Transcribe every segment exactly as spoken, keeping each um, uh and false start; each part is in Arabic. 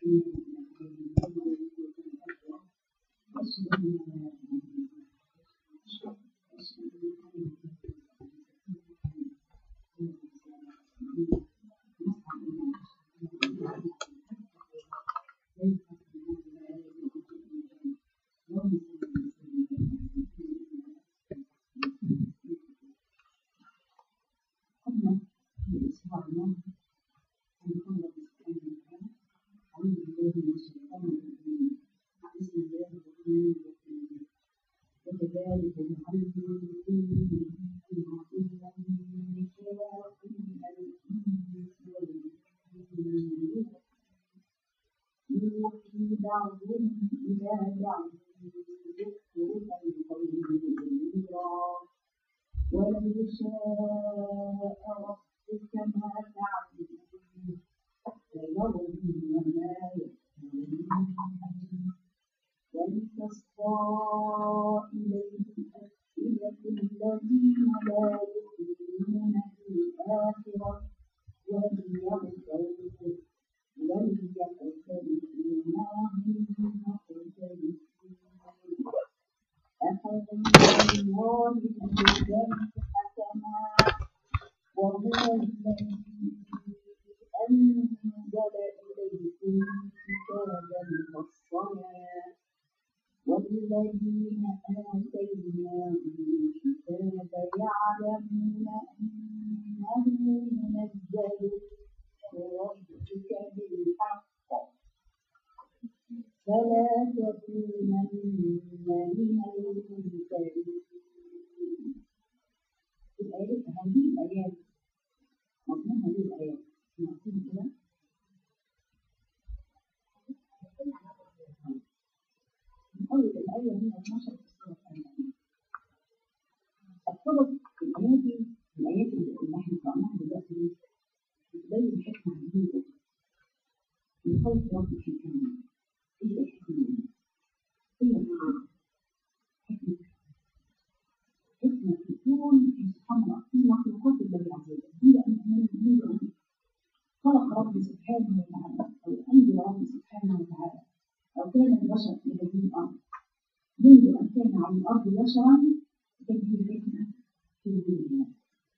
ولو شاء ربك ما تعبدون فذرهم وما يفترون ولتصغى إليه أفئدة الذين لا يؤمنون بالآخرة وليغتروا وليقترفوا ما هم مقترفون أفغير الله أبغي حكما وهو الذي أنزل إليكم كتابا مفصلا والذين آتيناهم الكتاب يعلمون أنه منزل من ربك بالحق فلا تكونن من الممترين. الآيات هذه الآيات مضمون هذه الآيات نعطيهم كده من أول الآية من اثناشر في السورة الثانية. السبب الآيات دي الآيات اللي احنا قرأناها دلوقتي بتبين حكمة عجيبة من خلق رب الحكمة. إيه الحكمة؟ هي حكمة حكمة تكون في سبحان الله في مخلوقات الله عز وجل. هي أن منذ أن خلق رب سبحانه وتعالى أو أنزل رب سبحانه وتعالى أو كان البشر في هذه الأرض منذ أن كان على الأرض بشرا كانت هي حكمة في وجود الله.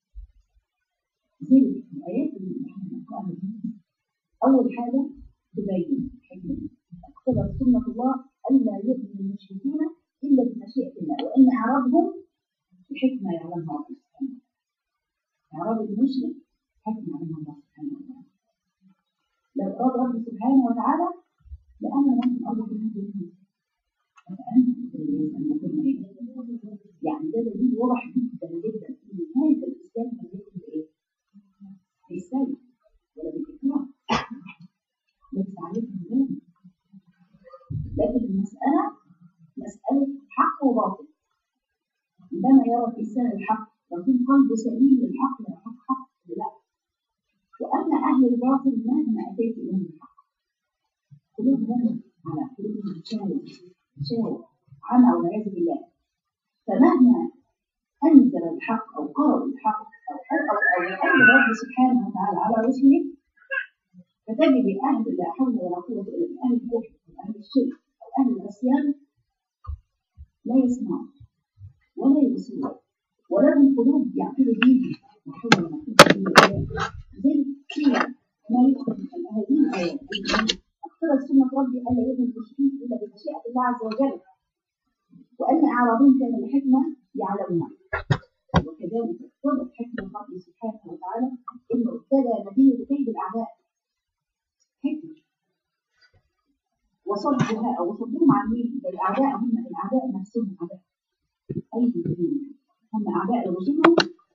زي الآيات اللي احنا بنقرأها دي أول حاجة تبين حكمة اقتضت سنة الله ألا يؤمن المشركون إلا بمشيئة الله وأن أعراضهم بحكمة يعلمها رب سبحانه وتعالى. أعراض المشرك حكمة يعلمها الله سبحانه وتعالى. لو أراد رب سبحانه وتعالى لأن من الأرض كلها فأنت أن يكون يعني ده دليل واضح جدا جدا إن هذا الإسلام لم يكن بإيه؟ بالسيف ولا بالإكراه ليس عليكم ذلك، لكن المسألة مسألة حق وباطل. عندما يرى الإنسان الحق ويكون قلبه سليم للحق لا حق حق لا. وأما أهل الباطل مهما أتيت إليهم الحق قلوبهم على قلوبهم تشاور تشاور عمى والعياذ بالله. فمهما أنزل الحق أو قرأوا الحق أو أو أو أهل رب سبحانه وتعالى على رسله فتجد أهل لا حول ولا قوة إلا بالله أهل الكفر وأهل الشرك أو أهل العصيان لا يسمعون ولا يبصرون ولهم قلوب يعقلوا بيها لا حول ولا قوة إلا بالله. زي كثير ما يدخل من هذه الآيات اقتضت سنة ربي ألا يؤمن المشركين إلا بمشيئة الله عز وجل وأن أعراضهم كان الحكمة يعلمها. وكذلك اقتضت حكمة ربي سبحانه وتعالى إنه ابتلى نبيه بكيد الأعداء حكمة وصدها أو وصدهم عن مين؟ الأعداء هم الأعداء نفسهم أعداء أي دين هم أعداء رسلهم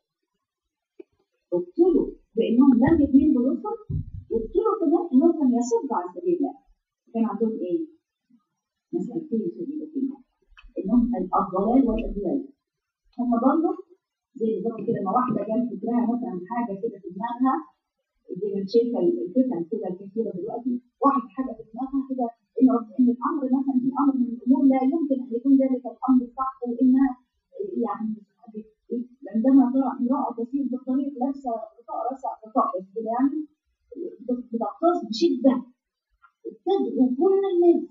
ابتلوا بأنهم لم يؤمنوا بالرسل وابتلوا كمان أنهم لم يصدوا عن سبيل الله. كان عندهم إيه؟ مسألتين سبيلتين إنهم الضلال والإضلال. هم ضلوا زي بالظبط كده ما واحدة جابت فكرها مثلا حاجة كده في دماغها زي ما شايفة الفتن كده الكثيرة دلوقتي واحدة حاجة في دماغها كده إن إن الأمر مثلا في أمر من الأمور لا يمكن أن يكون ذلك الأمر صح وإنها يعني عندما ترى امرأة تسير بالطريق لابسة غطاء راسها غطاء بس يعني بتقتص بشدة وبتاخد تدعو كل الناس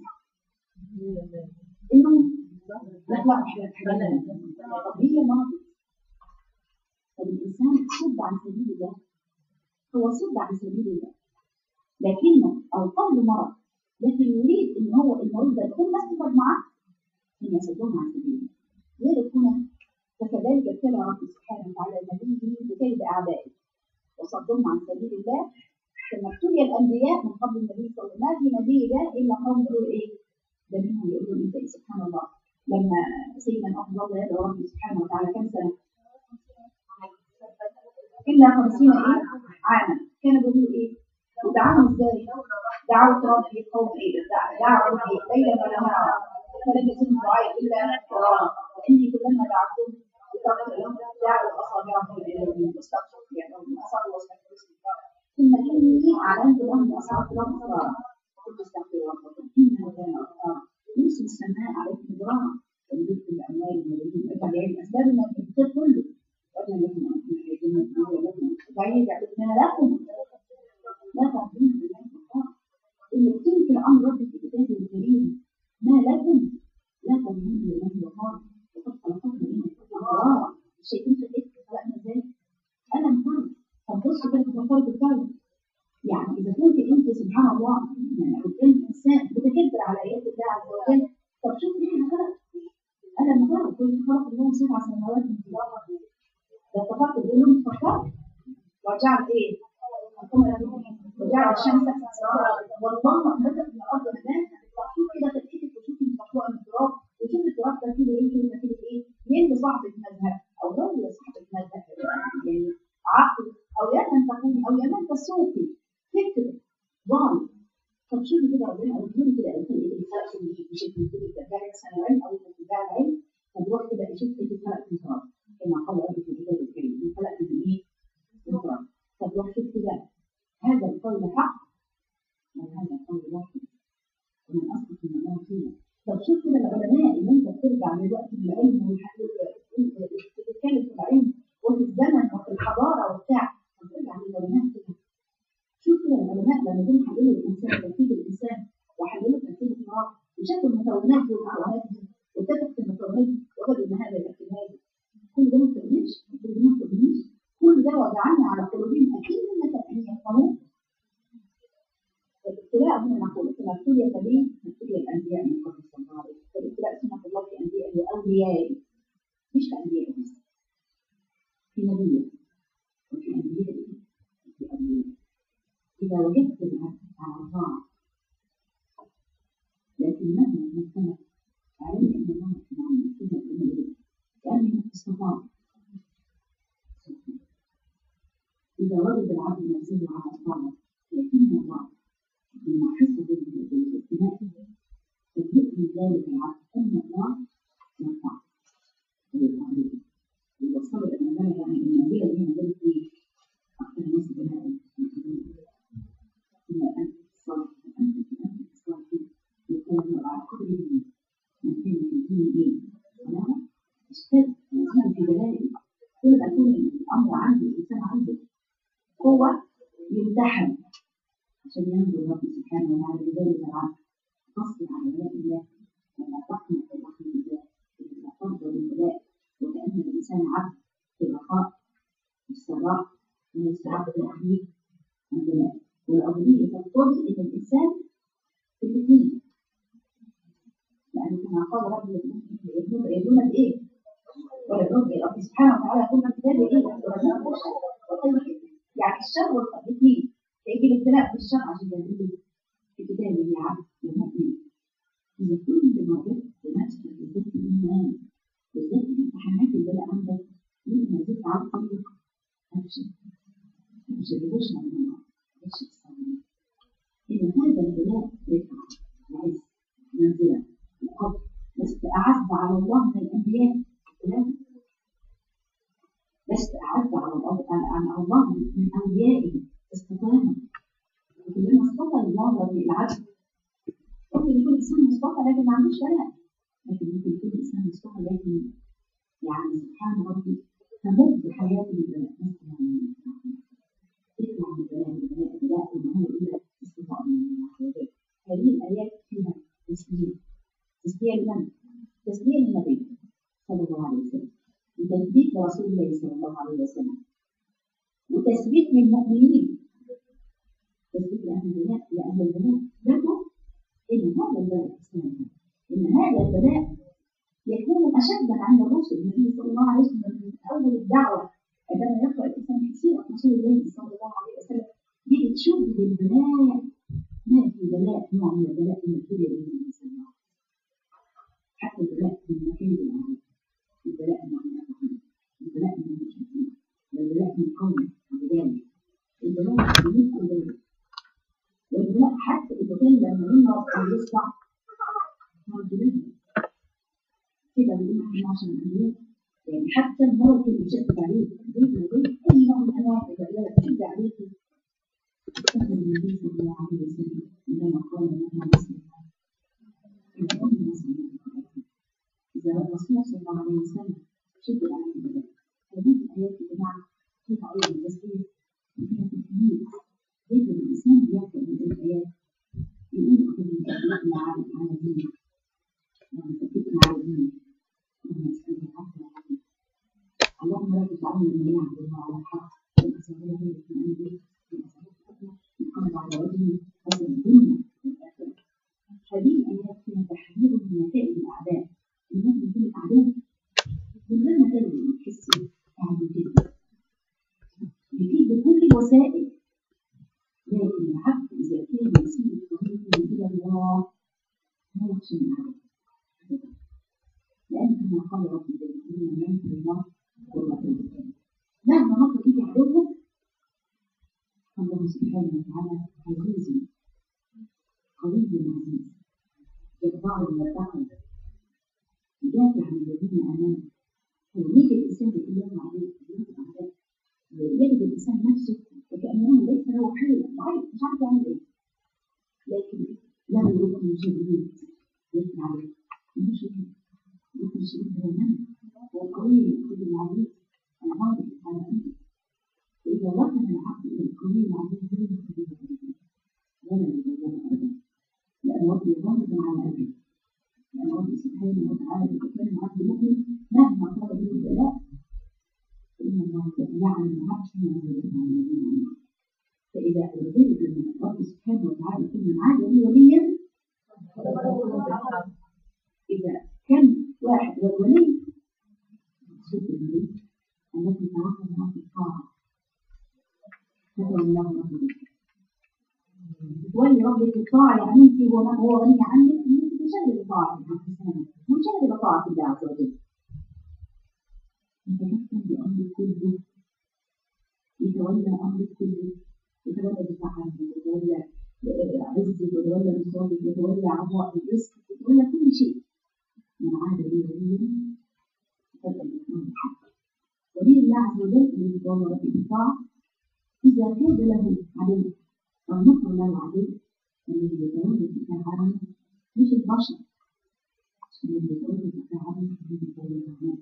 انهم يطلعوا حلال. طب هي مرض. طب الانسان صد عن سبيل الله، هو صد عن سبيل الله لكنه او قلب مرض، لكن يريد ان هو المريض ده يكون الناس تقعد معاه ان يصدهم عن سبيل الله. ذلك هنا فكذلك ابتلى رب سبحانه وتعالى نبيه بكيد اعدائه وصدهم عن سبيل الله. كما ابتلي الانبياء من قبل النبي صلى الله عليه وسلم، ما في نبي جاء الا قوم يقولوا ايه؟ ده منهم يقولوا انت إيه؟ سبحان الله. لما سيدنا نوح ظل يدعو ربي سبحانه وتعالى كم سنه؟ الا خمسين ايه؟ عاما. كانوا بيقولوا ايه؟ ودعاهم ازاي؟ دعوت ربي قوم ايه؟ دعوا ربي ليلا ونهارا فلم يزدهم دعائي الا فرارا واني كلما دعوتهم لتغفر لهم دعوا اصابعهم الى اليمين واستغفروا لهم واصروا واستكبروا استكبارا ثم اني اعلنت لهم باصوات لهم فرارا وقلت استغفروا ربكم انه كان غفارا يرسل السماء عليكم مدرارا ويمددكم باموال وبنين ويجعل الاسباب من الخير كله وأجل لكم وبعيد ما لكم لا تعبدون بالله الحق إن تنكر أمر ربك في كتابه الكريم ما لكم لا تعبدون بالله الحق وقد خلقكم من الله الشيطان في الإثم خلقنا ازاي؟ أنا مفرد. طب بصوا كده في مفرد الفرد، يعني إذا كنت أنت سبحان الله يعني قدام إنسان متكبر على آيات الله عز وجل، طب شوف ليه أنا خلق أنا مفرد كل خلق الله سبع سماوات من الله ده اتفقت بقول لهم اتفقت وجعل ايه؟ وجعل الشمس والقمر نزل من الارض هناك. شوف كده تتكتب وشوف المخلوق من التراب وشوف التراب ده فيه ايه كلمه كده ايه؟ مين صاحب المذهب او رجل صاحب المذهب يعني عقل او يا من تقولي او يا من تسوقي فكر ضال. طب شوفي كده ربنا قال لي كده قال لي الفرق مش بتقولي ده مثلا علم او بتاع العلم وتروح كده تشوف ايه الفرق في التراب كما قال ربي في الكتاب الكريم من خلق من ايه؟ من تراب. طب روح شوف كده هذا القول حق وهذا القول باطل ومن اصدق من الله قيلا. طب شوف كده العلماء اللي انت بترجع دلوقتي للعلم وتتكلم في العلم وفي الزمن وفي الحضاره وبتاع، طب ترجع للعلماء كده شوف كده العلماء لما جم حللوا الانسان تركيب الانسان وحللوا تركيب التراب وشافوا المكونات دي والمكونات دي واتفقوا في المكونات دي وجدوا ان هذا الاحتمال كل ده ما تقوليش كل ده ما تقوليش كل ده وضعنا على قلوبهم اكيد انك ان يفهموا. الابتلاء هنا نقول كما ابتلي النبي ابتلي الانبياء من قبل صلى الله عليه وسلم. الابتلاء سنه الله في انبيائه واوليائه مش في انبيائه بس، في نبيه وفي انبيائه وفي اوليائه. اذا وجدت العبد على الله لكنه مجتمع عليه ان الله سبحانه وتعالى كأنه استطاع. إذا وجد العبد نفسه على الطاعة لكن الله بما حسب بالابتلاء فبيؤمن ذلك العبد أن الله يرفع ويقرب ويصل إلى ذلك يعني المنزلة دي منزلة إيه؟ أكثر الناس بناء إلى أن الصالح أنت أنت الصالح يكون على كل دين من كان في الدين إيه؟ صلاة اشتد وزن في دلائل كل ما يكون الأمر عنده الإنسان عنده قوة يمتحن عشان ينظر رب سبحانه وتعالى لذلك العبد تصبر على ذات الله ولا تقنط برحمة الله ولا ترضى بالبلاء وكأن الإنسان عبد في الرخاء والسراء ويستعد بالأخير والبلاء والعبودية تقتضي إلى الإنسان في الاثنين. لأن كما قال رب يدون بإيه؟ ويدون بإيه؟ سبحانه وتعالى يقول من كتاب إيه؟ يعني الشر والخير الاثنين يجي الابتلاء بالشر عشان يجي في كتابه يا عبد المؤمن إذا كل ما وجدت بنفسك بالذات الإيمان بالذات الامتحانات اللي بقى عندك لما زدت على الطريق أبشر أبشر ببشر من الله أبشر الصالحين. إذا هذا البلاء يرفع وعز منزلة وقدر لست أعز على الله من الأنبياء لست أعز على الله من أوليائه استقامة. وكلما استطاع الله رضي العبد ممكن يكون إنسان مصطفى لكن ما عندوش بلاء، لكن ممكن يكون إنسان مصطفى لكن يعني سبحان ربي تمر بحياته بالبلاء مثلا يطلع من البلاء بالبلاء بالبلاء وما هو إلا استطاع من الله. هذه الآيات فيها تسليم، تسليم لمن؟ تسليم النبي صلى الله عليه وسلم، وتثبيت لرسول الله صلى الله عليه وسلم، وتثبيت للمؤمنين، تثبيت لأهل البلاء لأهل البلاء ذاته إن هذا البلاء الإسلام، إن هذا البلاء يكون أشد عند الرسل. النبي صلى الله عليه وسلم من أول الدعوة عندما يقرأ الإنسان في سيرة رسول الله صلى الله عليه وسلم يجد شد بالبلاء، ما في بلاء نوع من البلاء اللي يبتلي به الإنسان، حتى البلاء من مكان العالم، البلاء من المعنى، البلاء من المشركين، البلاء من قوم وبذلك البلاء من أولاد، والبلاء حتى إذا كان لما يمرض أو يصلع موجودين كده بيقول احنا عشان الأنبياء، يعني حتى المرض اللي بيشد عليك أي نوع من أنواع البلاء بيشد عليك استخدم النبي صلى الله عليه وسلم عندما قال لنا مسلم الأم مسلم إذا الرسول صلى الله عليه وسلم شد عليه البلاء. هذه الآيات يا جماعة فيها أيضا تسليم وفيها تثبيت، يجب الإنسان يقرأ من الآيات يقول أخذ من تثبيتنا على دينه ومن تثبيتنا على دينه ومن نسأله حتى عليه. اللهم لا تجعلنا من يعبد على الحق وأسأله من أمره يقرب على وجهه هذا الدنيا والآخرة. هذه الآيات فيها تحذير من نتائج الأعداء، الناس بتكون الأعداء من غير ما تدري تحس قاعد يكذب يكذب بكل الوسائل، لكن العبد إذا كان يسير الطريق إلى الله لا يخشى من العدو، لأن كما قال رب العالمين من ينصر الله والله ينصره مهما نصر إيدي عدوه الله سبحانه وتعالى عزيز قوي عزيز جبار مرتقب يدافع عن الذين آمنوا. ويجد الإنسان بكل يوم عليه يجد الإنسان نفسه وكأنه ليس له حيلة ضعيف مش عارف يعمل إيه، لكن له ركن شديد يسمع عليه مش ركن شديد هو من هو القوي القوي العزيز الغالب على أمره. وإذا وصل العبد إلى القوي العزيز لا يخرجه أبدا ولا يضره أبدا، لأن ربي غالب على أمره، لأن ربي سبحانه وتعالى يتكلم العبد مؤمن مهما طال به البلاء فإن الله يعلم عبده ما يريد عن الذين آمنوا. فإذا أريد من الله سبحانه وتعالى كل عاد لي وليا، إذا كان واحد والولي مقصود بالولي التي توكلها في الطاعة فتولى ربك تولي ربك الطاعة، يعني أنت هو غني عنك أنت تشاهد طاعة الإنسان وتشاهد طاعة الله عز وجل. يتمكن بأمر كله، يتولى أمر كله، يتولى دفاع عنه، يتولى عزك، يتولى نصرتك، يتولى عطاء الرزق، يتولى كل شيء. من عاد لي وليا فقد يكون الحق. ولي الله عز وجل الذي يتولى ربه الطاعة إذا كاد له عدو أو نصر له عدو الذي يتولى الدفاع عنه مش البشر، الذي يتولى الدفاع عنه الذي يتولى الرحمن.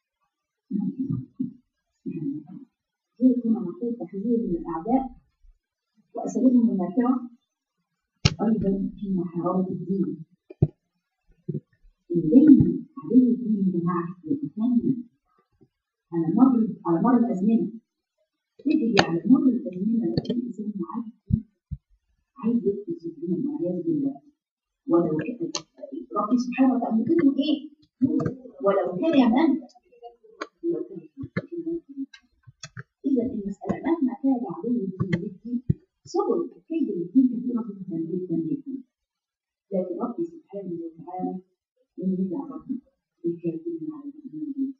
ذلك كنا نقول تحذير من الأعداء وأساليبهم النافعة أيضا في محاربة الدين. دايما عدو الدين يا جماعة يتكلم على مر على مر الأزمنة، تجري على مر الأزمنة التي الإنسان عايز عايز يدرس الدين والعياذ بالله. ولو كان ربي سبحانه وتعالى يقول إيه؟ ولو كان يمن إذا المسألة مهما كان عدو الدين بالدين سبل كيد الدين كثيرة جدا جدا جدا، لكن ربي سبحانه وتعالى من يدع ربنا بالكافرين على المؤمنين.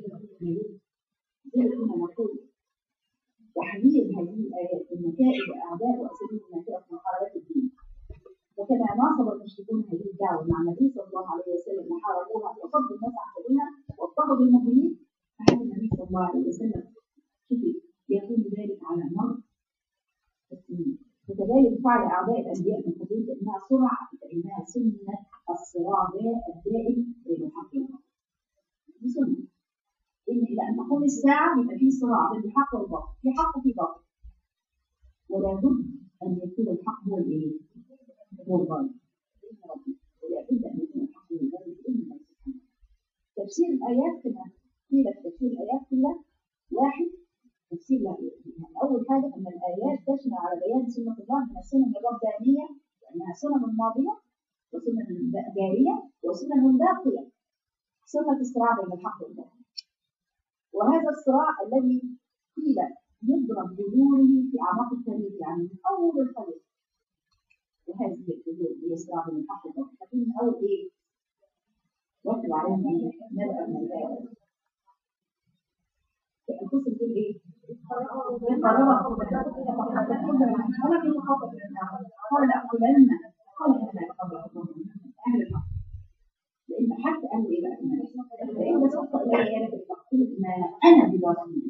ذلك كنا نقول تحذير هذه الآيات من مكائد الأعداء وأساليب النافعة في محاربة الدين. وكما ناصب المشركون هذه الدعوة مع النبي صلى الله عليه وسلم وحاربوها وصدوا الناس عن سبيلها واضطهدوا المؤمنين، فهذا النبي صلى الله عليه وسلم يكون ذلك على مر السنين. وكذلك فعل أعداء الأنبياء من قبيل إنها سرعة فإنها سنة الصراع الدائم بين الحق والباطل. دي سنة إن إلى أن تقوم الساعة يبقى في صراع بين الحق والباطل، في حق وفي باطل، ولا بد أن يكون الحق هو الإيه؟ والظالم بإذن ربي، ولا بد أن يكون الحق والباطل بإذن الله سبحانه. تفسير الآيات كما قيل في تفسير الآيات كلها واحد. تفسير يعني أول حاجة أن الآيات تشمل على بيان سنة الله من السنن الربانية، لأنها سنن ماضية وسنن جارية وسنن باقية، سنة الصراع بين الحق والباطل. وهذا الصراع الذي قيل يضرب جذوره في أعماق التاريخ، يعني من أول الخلق، وهذه الجذور هي صراع بين الحق والباطل. لكن من أول إيه؟ واتلو عليهم نبأ من الآيات. القصة تقول إيه؟ قرروا ولكن يخاطب قال لأقولن قال أنا أقول أهل الحق، لأن حتى قالوا إيه بقى؟ فإن سوف إلي آلة التقصير ما أنا برسول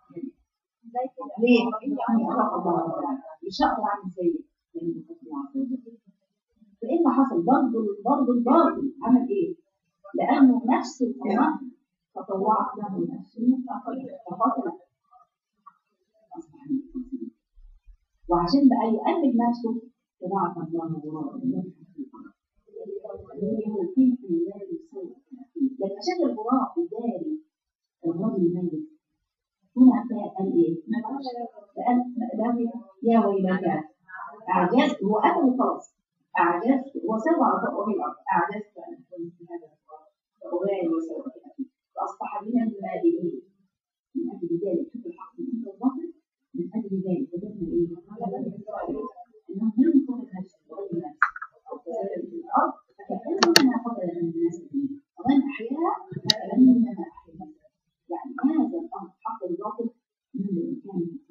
ليه؟ يعني أخاف الله يشقر عن الزيت لأنه يخاف الله عز وجل. فإن حصل برضه برضه الباطل عمل إيه؟ لأنه نفس القرآن تطوعت له نفسه فقتل أصبح من القتيل. وعشان بقى يؤمن نفسه تبعث الله وراء النفس في الأرض هو كيف يداري سوء لما شاف الغراب يداري الرجل الميت هنا قال ايه؟ قال يا ويلك اعجزت، هو قتله خلاص، اعجزت وسوى على طبقه الارض، اعجزت ان اكون في هذا فأبالي وسوى فاصبح من المادئين. من اجل ذلك شوف الحق من الظهر، من اجل ذلك وجدنا ايه؟ انهم لم يكونوا نفس وغير نفس في الارض فكانما قتل الناس فيها ومن احياها فكانما احيا الناس. يعني هذا الامر حق الباطل من الامكان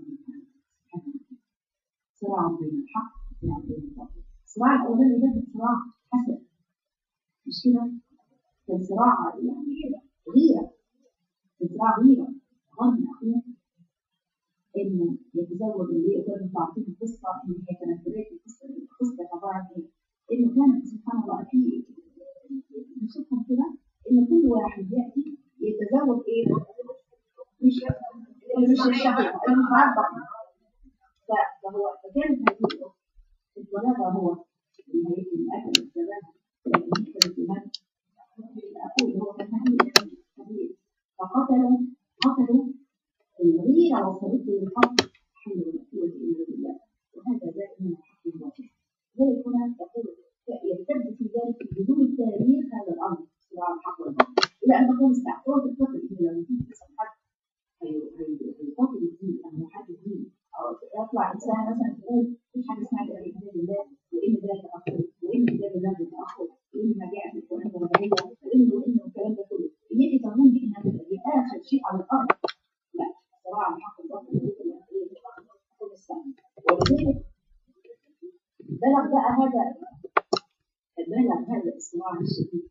صراع بين الحق وصراع بين الباطل. الصراع الاولاني ده صراع حسد، مش كده؟ كان صراع يعني غيره، كان صراع غيره ظن اخوه انه يتزوج اللي يقدر تعطيه القصه ان هي كانت بدايه القصه. القصه عباره عن ايه؟ انه كان سبحان الله في نشوفهم كده ان كل واحد ياتي يتزوج ايه؟ مش مش الشهر المعبر. فهو فكانت هذه الولادة هو اللي هي الأكل الزمان، لكن هي كانت الزمان أقول هو كان حبيب فقتلوا قتلوا الغيرة وصلته للقتل حول القوة إلا بالله. وهذا ذلك من الحق الواقع. ذلك هنا تقول يرتد في ذلك بدون التاريخ هذا الأمر صراع الحق والباطل إلى أن تكون استعطاف القتل إلى لما تيجي تسأل حد هيقاتل الدين أو يحد الدين أو يطلع إنسان مثلا تقول في حاجة اسمها كتاب الله وإن ذلك تأخر وإن كتاب الله تأخر وإن ما جاء في القرآن الربانية وإن وإن الكلام ده كله يجي تظن إنها تبقى آخر شيء على الأرض. لا، صراع الحق الباطل يقول السلام. ولذلك بلغ بقى هذا بلغ هذا الصراع الشديد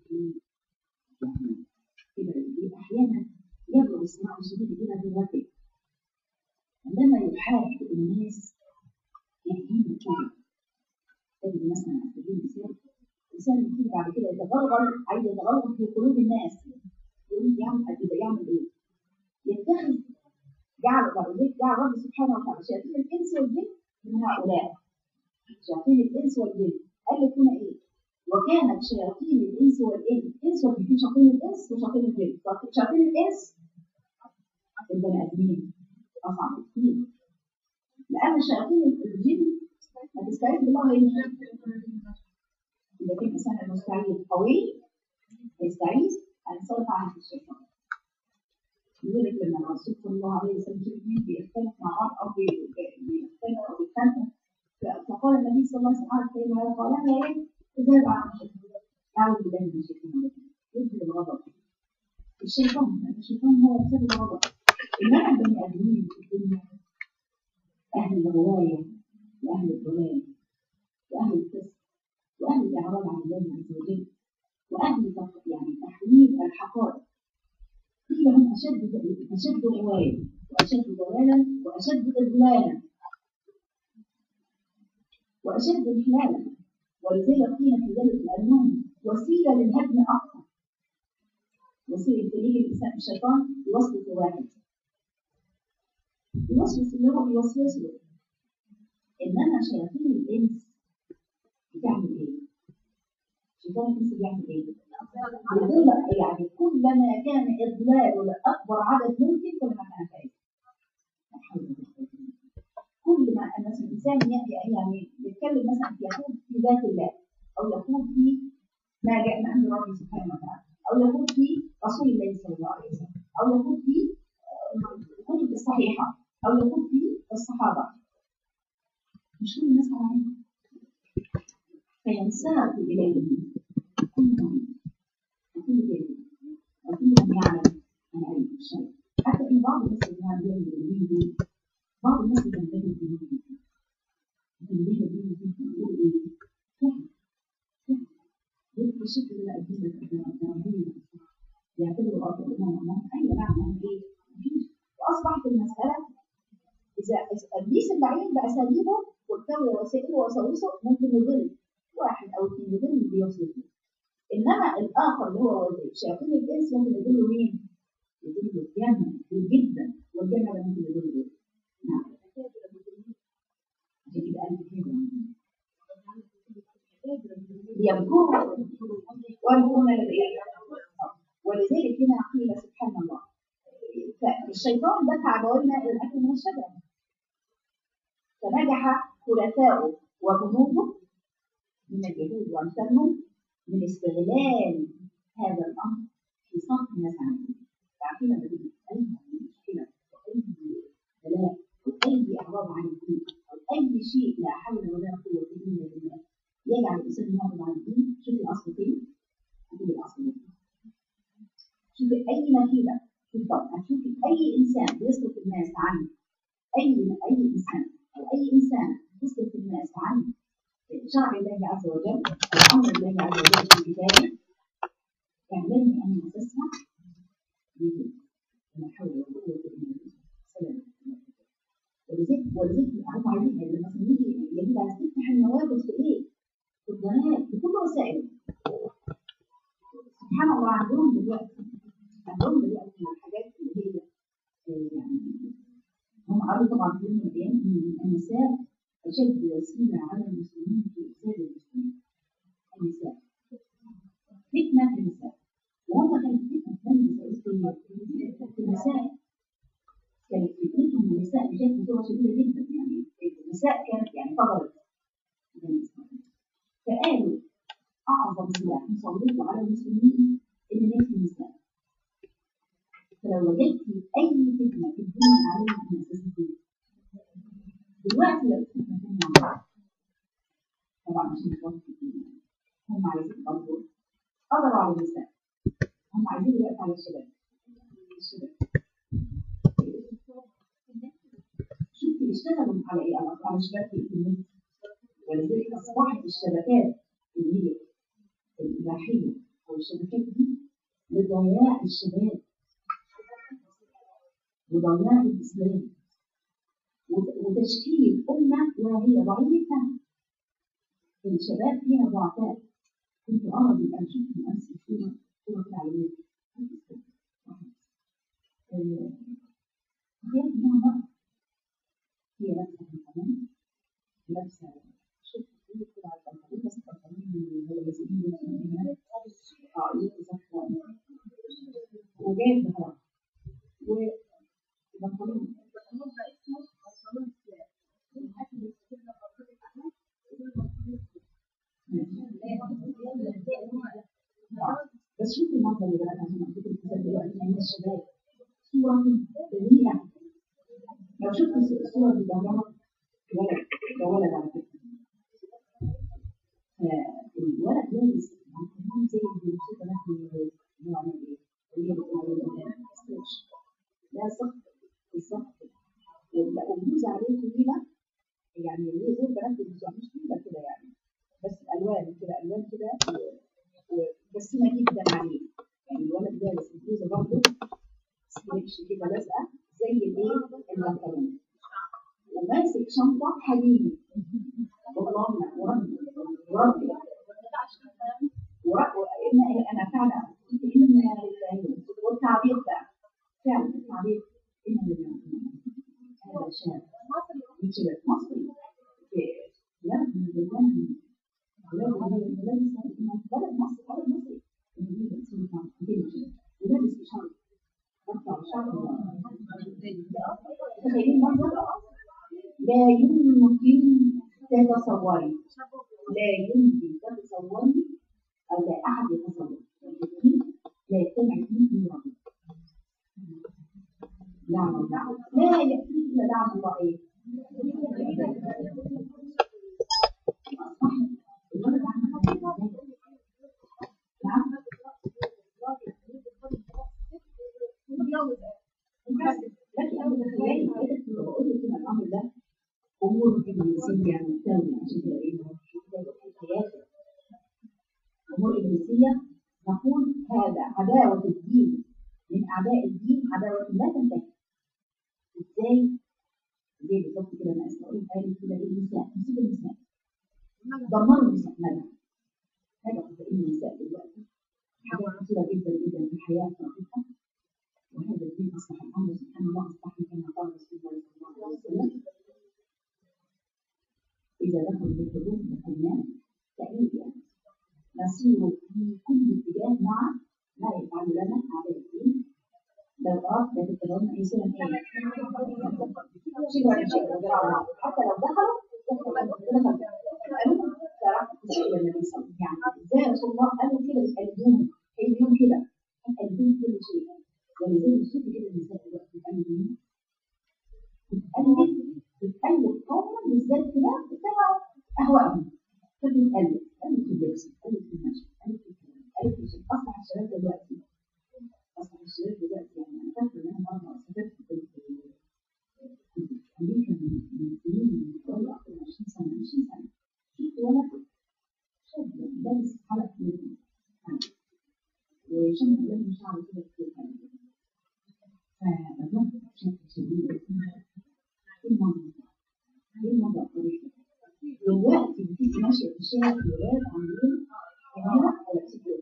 يعني كده أحيانا يبلغ الصراع الشديد إلى ذروته عندما يحارب الناس في الدين الكامل. تجد مثلا على سبيل المثال إنسان يمكن بعد كده يتغرغر، عايز يتغرغر في قلوب الناس، يقول يعمل يعمل إيه؟ يتخذ جعل جعل رب سبحانه وتعالى شياطين الإنس والجن من هؤلاء. شياطين الإنس والجن قال لك هنا إيه؟ وكانت شياطين الإنس والجن، الإنس والجن في شياطين الإنس وشياطين الجن. شياطين الإنس البني آدمين أصعب كثير، لأن شياطين الجن ما تستعيذ بالله غير إذا كان الإنسان المستعيذ قوي يستعيذ أن يصرف عنه الشيطان. لذلك لما الرسول صلى الله عليه وسلم الاثنين بيختلف مع بعض أو بيختلف أو بيختلفوا فقال النبي صلى الله عليه وسلم قال لها إيه؟ تزال عن الشيطان، أعوذ بالله من الشيطان الرجيم. يجب الغضب الشيطان، الشيطان هو بسبب الغضب. إنما البني آدمين في الدنيا أهل الغواية وأهل الضلال وأهل الفسق وأهل الإعراض عن الله عز وجل وأهل يعني تحويل الحقائق قيل هم أشد أشد غواية وأشد ضلالا وأشد إضلالا وأشد انحلالا. ولذلك قيل في ذلك لأنهم وسيلة للهدم أكثر، وسيلة تليه الإنسان الشيطان يوسوس واحد يوسوس اللي هو بيوسوس له. إنما شياطين الإنس بتعمل ايه؟ شيطان الانس بيعمل ايه؟ يضل، يعني كلما كان اضلاله لاكبر عدد ممكن كلما كان فائز. كل ما مثلا الانسان يعني يتكلم مثلا يخوض في ذات الله، او يخوض في ما جاء من عند ربه سبحانه وتعالى، او يخوض في رسول الله صلى الله عليه وسلم، او يخوض في الكتب الصحيحه، او يخوض في الصحابه، مش كل الناس على فينساق اليه كل من وكل كلمه وكل من يعلم عن علم الشيء. حتى ان بعض الناس اللي يعملوا بالدين، بعض الناس اللي تنتهي بالدين تنتهي بالدين يقول ايه؟ فهم فهم يبقى الشكل اللي قدمه الدين يعتبروا الارض الامام امام اي نعم يعني ايه؟ مفيش. واصبحت المساله اذا ابليس اللعين باساليبه والتوي وسائله ووساوسه ممكن يضل واحد او اثنين، يضل اللي بيوصل له. انما الاخر اللي هو شياطين الانس ممكن يضلوا مين؟ يضلوا الجنه جدا، والجنه ده ممكن يضلوا ايه؟ نعم. عشان كده قال كده يمكرون ويمكرون الايه؟ ولذلك هنا قيل سبحان الله الشيطان دفع بوينا الى الاكل من الشجره، فنجح خلفاؤه وجنوده من اليهود وامثالهم من استغلال هذا الامر في صرف الناس عنه. عارفين لما تيجي اي مشكله واي بلاء واي اعراض عن الدين او اي شيء لا حول ولا قوه الا بالله يجعل الانسان يعرض عن الدين، شوف الاصل فين؟ شوف الاصل فين؟ شوف اي مكيده بالضبط، هتشوف اي انسان بيصرف الناس عن اي اي انسان او اي انسان بيصرف الناس عن شرع الله عز وجل او امر الله عز وجل في كتابه، اعلمي ان اساسها لا حول ولا قوه الا بالله. ولذلك ولذلك هم عايزين لما نيجي يجب ان تفتح النوافذ في ايه؟ في الضلال بكل وسائل. سبحان الله عندهم دلوقتي عندهم دلوقتي من الحاجات اللي هي يعني هم قالوا طبعا في يوم من الايام ان النساء اشد وسيله على المسلمين في افساد المسلمين. النساء فتنه في النساء، وهم كانت فتنه في النساء كانت فتنتهم النساء بجد بصوره شديده جدا، يعني النساء كانت يعني فضلت. فقالوا اعظم سلاح نسلطه على المسلمين ان ناس النساء. فلو وجدت اي فتنه في الدنيا عليها من اساسيه دلوقتي لو فتنه ثانيه طبعا عشان يخلصوا الدنيا هم عايزين برضه قدروا على النساء، هم عايزين دلوقتي على الشباب. الشباب شوف اشتغلوا على ايه؟ على الشباب في النت، ولذلك اصبحت الشبكات اللي هي الاباحيه او الشبكات دي لضياع الشباب وضياع الاسلام وتشكيل امه وهي ضعيفه. الشباب فيها ضعفاء. كنت ارى بالان شفت امس صوره صوره تعليميه تخيل انها مرأة هي لابسه بنطلون، لابسه شفت كل كده على البنطلون بس البنطلون من هو لازم يكون اه يتزخم وجايب ظهرها وبنطلون بس شوف المنظر اللي بقى عشان اقول لك دلوقتي من الشباب صورة بديعة. لو شفت الصور دي ده ولد ده ولد على فكرة، فالولد لابس بنطلون زي الموسيقى اللي هو عامل ايه؟ اللي هي بتقول لا سقط بالظبط، والبلوزة عليه طويلة يعني اللي هي زي البنات اللي مش طويلة كده يعني، بس الألوان كده ألوان كده وبسمة جدا عليه. يعني الولد لابس البلوزة برضه ستريتش كده لازقة زي الايه؟ البنطلون، وماسك شنطة حديد والله وربي وربي وربي أنا فعلا قلت إن والتعبير ده فعلا التعبير إن هذا شاب مصري مصري لا من زمان لا يمكن تتصوري، لا يمكن تتصوري، أو لا أحد يتصور لا يجتمع اثنين من ربي. لعن الله لا يأتي إلا لعن الله. إيه؟ أمور إبليسية مستوية عشان كده إيه؟ أمور إبليسية نقول هذا عداوة الدين من أعداء الدين، عداوة لا تنتهي. إزاي؟ زي بالظبط كده ما إسرائيل قالت كده للنساء، نسيب النساء دمروا النساء. ماذا؟ هذا هو النساء دلوقتي حاجات كثيرة جدا جدا في الحياة الرقيقة، وهذا الدين أصبح الأمر سبحان الله أصبح كما قال رسول الله صلى الله عليه وسلم إذا دخلوا بالحدود دخلنا تأييد يعني نسير في كل اتجاه مع ما يفعل لنا أعداء الدين. لو أردت لا تتبعون أي سنة إيه شيء ولا شيء حتى لو دخلوا دخلوا قالوا تعرف تسأل النبي صلى الله عليه وسلم إزاي رسول الله قالوا كده بتقلدون قلدون كده قلدون كل شيء. ولذلك الصوت كده النساء دلوقتي بتقلدون بتقلد بتقلد قوما بالذات كده بتبعوا أهوائهم فبتقلد قلد في اللبس قلد في المشي قلد في الكلام قلد في الشيء. أصبح الشباب دلوقتي أصبح الشباب دلوقتي يعني أنا فاكر إن أنا مرة سافرت في أمريكا من سنين من حوالي أكثر من عشرين سنة عشرين سنة شفت ولد شاب لابس حلق ودني وشم ولاد شعره كده كتير فبدأت بشكل شديد إيه الموضوع؟ إيه الموضوع الطريقة؟ دلوقتي بتيجي ماشية في الشارع الولاد عاملين هنا ولا بسيطة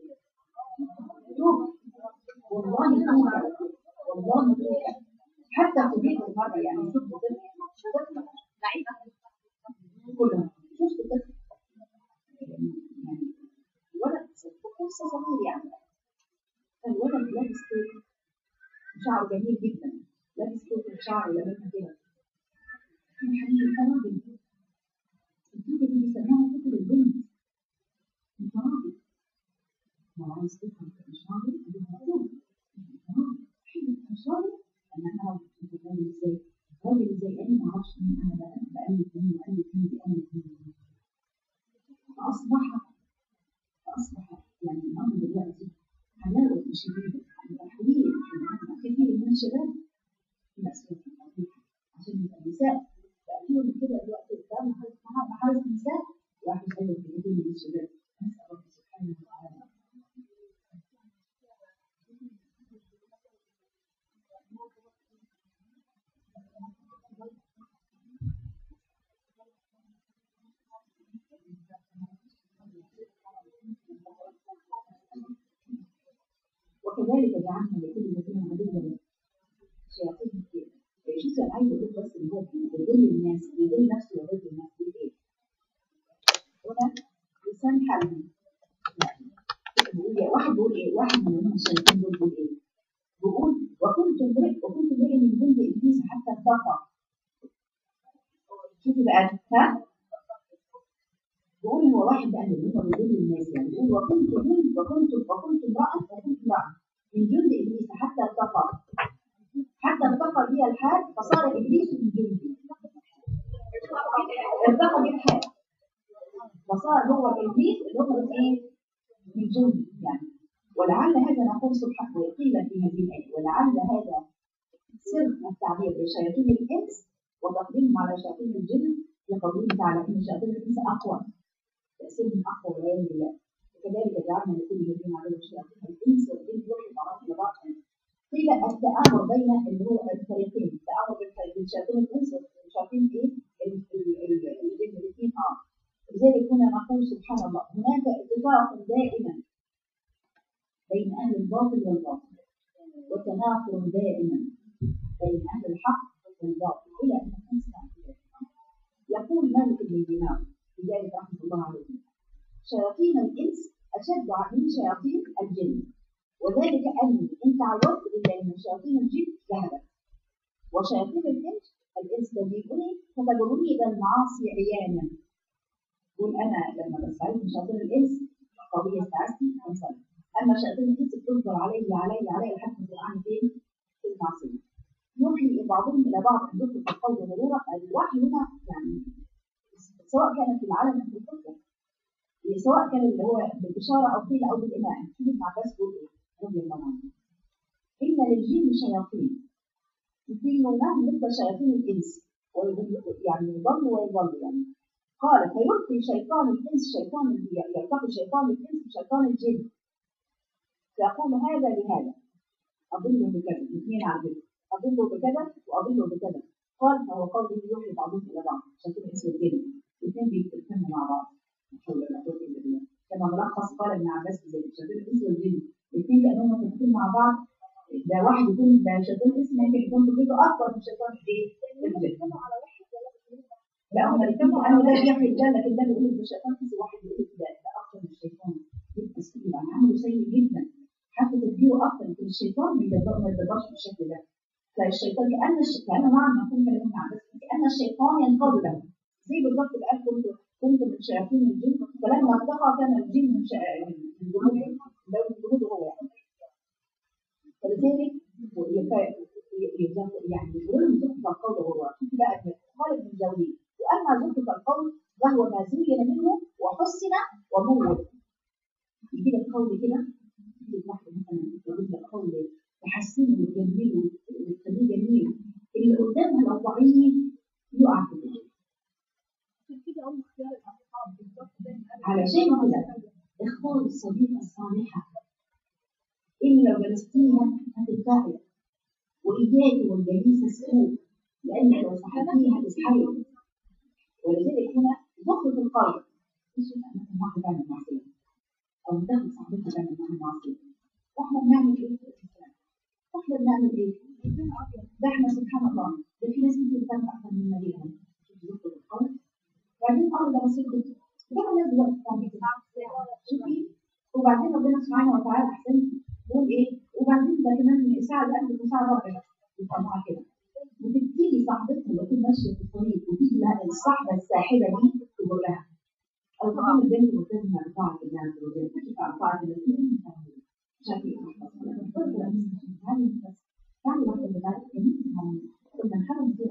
والله توقع والله توقع حتى في بيت المرة يعني شفت طفل لعيبة كلهم شفت طفل يعني ولد لسه صغير يعني فالولد لابس توب شعره جميل جدا لابس توب شعره لابسها كده كان حبيبي كان راجل التوبة دي بيسموها توبة البنت انت راجل لو عايز تفهم مش راجل توبة مش راجل انا اعرف انت راجل ازاي راجل ازاي انا ما اعرفش مين انا بقلب مين وقلب مين بقلب مين فاصبح فاصبح يعني الامر دلوقتي حلاوه شديده تحويل كثير من الشباب الى اسلوب الحقيقه عشان يبقى النساء تأثيرهم كده دلوقتي قدام محارس النساء واحد يقول في كثير من الشباب نسال الله سبحانه وتعالى. وكذلك جعلنا لكل الذين عدوا شياطين كتير. شوف انا عايزه اقول بس اللي هو بيضل الناس بيضل نفسه ويضل الناس دي ايه؟ هنا لسان حالي يعني واحد بيقول ايه؟ واحد من الشياطين دول بيقول ايه؟ بيقول وكنت امرئ وكنت امرئ من جند ابليس حتى ارتقى. شوفي بقى ها؟ بيقول هو واحد بقى اللي هو بيضل الناس يعني بيقول وكنت جند وكنت وكنت امرأة وكنت امرأة من جند ابليس حتى ارتقى حتى ارتقى بي الحال فصار ابليس من جندي. ارتقى بي الحال فصار هو ابليس اللي هو ايه؟ من جندي يعني. ولعل هذا نقول سبحانه وقيل في هذه الايه ولعل هذا سر التعبير بشياطين الانس وتقديمهم على شياطين الجن لقوله تعالى ان شياطين الانس اقوى تاثيرهم اقوى والعياذ بالله. وكذلك جعلنا لكل الذين عملوا شياطين الانس والجن يوحي بعضهم الى بعض. قيل التآمر بين اللي هو الفريقين التآمر بين شياطين الانس وشياطين ايه؟ الجن الاثنين اه. لذلك هنا نقول سبحان الله هناك اتفاق دائما بين اهل الباطل والباطل وتناقض دائما بين اهل الحق والباطل الى ان نسمع ذلك. يقول مالك بن دينار لذلك رحمه الله عليه شياطين الانس اشد من شياطين الجن وذلك اني ان تعودت الا ان شياطين الجن ذهبت وشياطين الانس الانس ده بيقولي فتجرني الى المعاصي عيانا. يقول انا لما بستعيذ من شياطين الانس قضيه استعاذتي انصرف، اما شياطين الانس بتنظر علي علي علي لحد ما توقعني فين؟ في المعصيه. يوحي بعضهم الى بعض ان يدخل في القول ضروره. الوحي هنا يعني سواء كان في العالم او في الفطره، سواء كان اللي هو بالبشاره او قيل او بالايمان. في ابن عباس بيقول ايه؟ رضي الله عنه: ان للجن شياطين يكونونهم مثل شياطين الانس، يعني يضل ويضل يعني. قال: فيلقي شيطان الانس شيطان يلتقي شيطان الانس بشيطان الجن فيقول هذا لهذا اضله بكذا، الاثنين على كده، اضله بكذا واضله بكذا. قال: فهو قوله يوحي بعضهم الى بعض، شياطين الانس والجن الاثنين بيتكلموا مع بعض. كما ملخص قال ابن عباس في ذلك: شياطين الانس والجن الاثنين كانهم متفقين مع بعض. ده واحد يكون ده شيطان الانس ممكن يكون بقيته اكبر من شيطان الايه؟ الجن. لا هم الاثنين انا ده بيحكي ده، لكن ده بيقول ده شيطان الانس، واحد بيقول ده ده اكتر من الشيطان. يبقى سيء يعني عمله سيء جدا، حتى تدبيره اكتر من الشيطان. ما يقدرش بالشكل ده. فالشيطان كان الشيطان مع ما كنت كلمه عن بس كان الشيطان ينقض له زي بالضبط الآن. كنت كنت من شياطين الجن، فلما ارتقى كان الجن من جنوده لو جنوده هو يعني. فلذلك يعني يقولون زخرف القول هو شوف بقى قال ابن الجوزي: واما زخرف القول فهو ما زين منه وحسن ومول. يجي لك قول كده، يجي لك واحد مثلا يقول لك قول تحسنه وتجميله وتخليه جميل، اللي قدامه لو ضعيف يقع في كده. علشان كده اختار الصديقة الصالحة اللي لو جلستيها هتنفعي، وإياك والجليس السوء لأنك لو صاحبتيها هتسحري. ولذلك هنا زخرف القول مش مثلا واحدة تعمل معصية أو تاخد صاحبتها تعمل معاها معصية، واحنا بنعمل إيه؟ واحنا بنعمل إيه؟ ده احنا سبحان الله ده في ناس كتير بتعمل أكثر من مدينة. زخرف القول بعدين أمر ده بسيط جدا، ده الناس دلوقتي بتعمل كده. شوفي، وبعدين ربنا سبحانه وتعالى أحسن يقول إيه؟ وبعدين ده كمان يساعد أهل ويساعد ربنا يبقى معاها كده. وتبتدي صاحبتها اللي تكون ماشية في الطريق وتيجي لها الصاحبة الساحبة دي تقول لها، أو تكون البنت ملتزمة بطاعة الله عز وجل تشفع بطاعة الله مش عارفة إيه تعالي بس تعالي واحدة بتاعت كنا نحاول نسير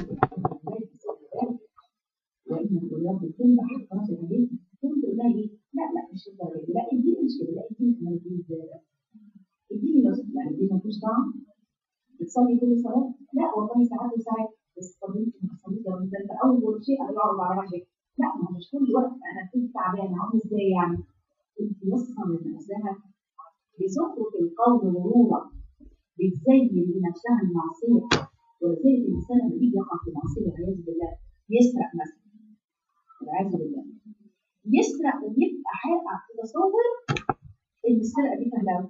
وإن الرياض بتكون بحث خلاص البيت كنت تقول لها إيه؟ لا لا مش كده، لا الدين مش كده، لا الدين كمان الدين الدين لو يعني الدين ما فيش طعم. بتصلي كل صلاة؟ لا والله ساعات وساعات بس صليت ما صليت لو انت أول شيء هيقعد على رجلك. لا ما هو مش كل وقت أنا كنت تعبانة عامل إزاي يعني؟ كنت وصل لنفسها بزخرف القول غرورا، بتزين لنفسها المعصية. ولذلك الإنسان لما يجي يقع في معصية والعياذ بالله يسرق مثلا والعياذ بالله يسرق ويبقى حاقع في تصور ان السرقه دي فهلاوه،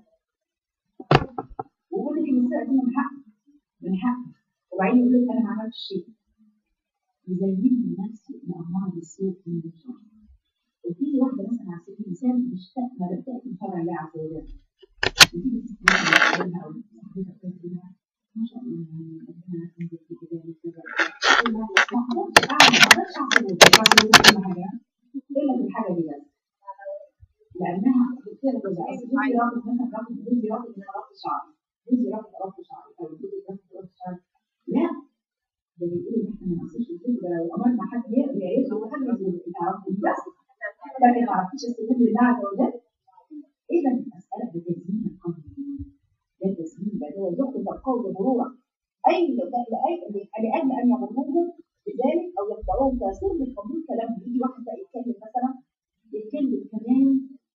ويقول لك ان السرقه دي من حق من حق، وبعدين يقول لك انا ما عملتش شيء. يزين لنفسه ان امر بالسوء من الشر. وتيجي واحده مثلا على سبيل المثال مش ما بدات من شرع الله عز وجل، وتيجي تسمعها او صاحبتها تقول لها ما شاء الله يعني ربنا يخليك في كده وكذا، ما اقدرش اعمل ما اقدرش اعمل كل حاجه الا في الحاجه دي بس، لانها بتصير جزء. جوزي رافض مثلا رافض جوزي رافض ان انا رافض شعري، جوزي رافض رافض شعري او جوزي رافض رافض شعري. لا ده بيقولوا ان احنا ما نعصيش الزوج، ده لو امرنا حد يا ريت هو حد يزوج تعرفوا بس، لكن ما عرفتش السجود لله عز وجل. اذا المساله بتزيين القلب، ده تزيين ده هو زخرف القول غرورا، اي لاجل ان يغروهم بذلك او يخدعوهم تاثير بالقبول كلامهم. يجي واحد بقى يتكلم مثلا يتكلم كلام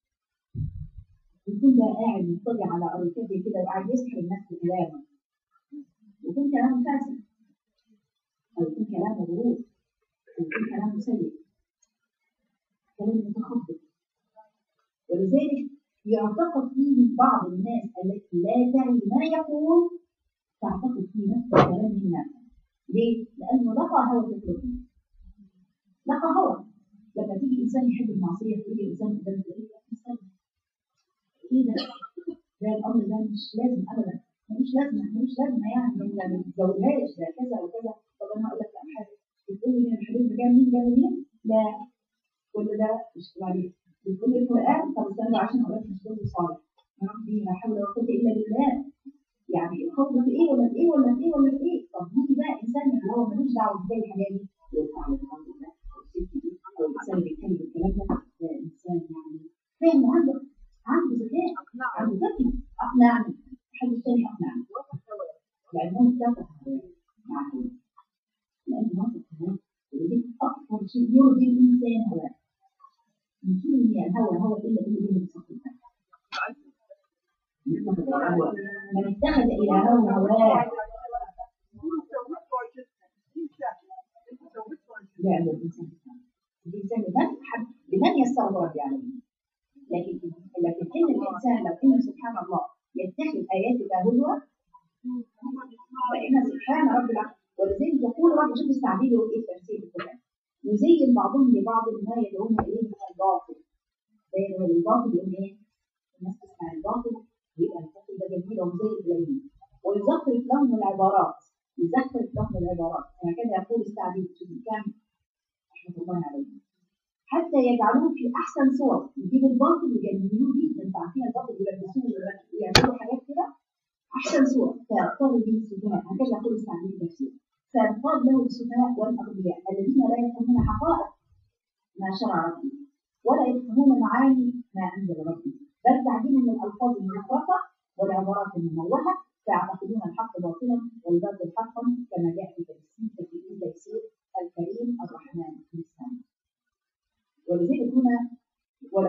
يكون ده قاعد مطلع على أريكته كده وقاعد يسحر الناس بكلامه، يكون كلامه فاسد أو يكون كلامه غرور أو يكون كلامه سيء، كلام متخبط. ولذلك يعتقد فيه بعض الناس التي لا تعي ما يقول تعتقد فيه نفس الكلام منها. ليه؟ لأنه لقى هوى تطلقه، لقى هوى. لما تيجي إنسان يحب المعصية تيجي إنسان قدام تقول إنسان إيه ده؟ ده الأمر ده مش لازم أبدا، مش لازمة مش لازمة يعني ما تتزوجهاش ده كذا وكذا. طب انا اقول لك لا حاجه بتقول من الحديث ده مين جاب مين؟ لا كل ده مش عليه. بتقول القران طب استنى عشان اقول لك مش كله صالح. يا ربي لا حول ولا قوه الا بالله. يعني الخوف في ايه ولا في ايه ولا في ايه ولا في ايه؟ طب ممكن بقى انسان اللي هو ملوش دعوه بكل الحاجات دي يرفع على الحمد لله او الست دي او الانسان اللي بيتكلم الكلام ده ده انسان يعني فاهم عنده عنده ذكاء عنده ذكي اقنعني محدش تاني اقنعني لانهم اتفقوا مع هو لان منطق هو ودي اكثر شيء يرضي الانسان هو من كل الهوى هو الا اللي اللي بيصفي من اتخذ إلهه هواه لا الإنسان الإنسان لمن حد لمن يستغفر رب العالمين لكن لكن إن الإنسان لو إن سبحان الله يتخذ آياتك هزوا فإن سبحان رب العالمين ولذلك يقول رب شوف استعبيده إيه تفسير القرآن يزين بعضهم لبعض ما يدعون إليه من الباطل زي الباطل يقول إيه الناس تسمع الباطل يبقى الفصل ده جميل ومزيد إليه ويزخرف لهم العبارات يزخرف لهم العبارات هكذا يقول السعدي في كام رحمة الله عليه حتى يجعلوه في أحسن صور يجيبوا الباطل ويجملوه بيه من تعرفين الباطل يلبسوه ويعملوا حاجات كده أحسن صور فيقتضي به السفهاء هكذا يقول السعدي في تفسيره فيقال له السفهاء والأغبياء الذين لا يفهمون حقائق ما شرع ربي ولا يفهمون معاني ما أنزل ربي بل تعديل من الألفاظ المفرطة والعبارات المموهة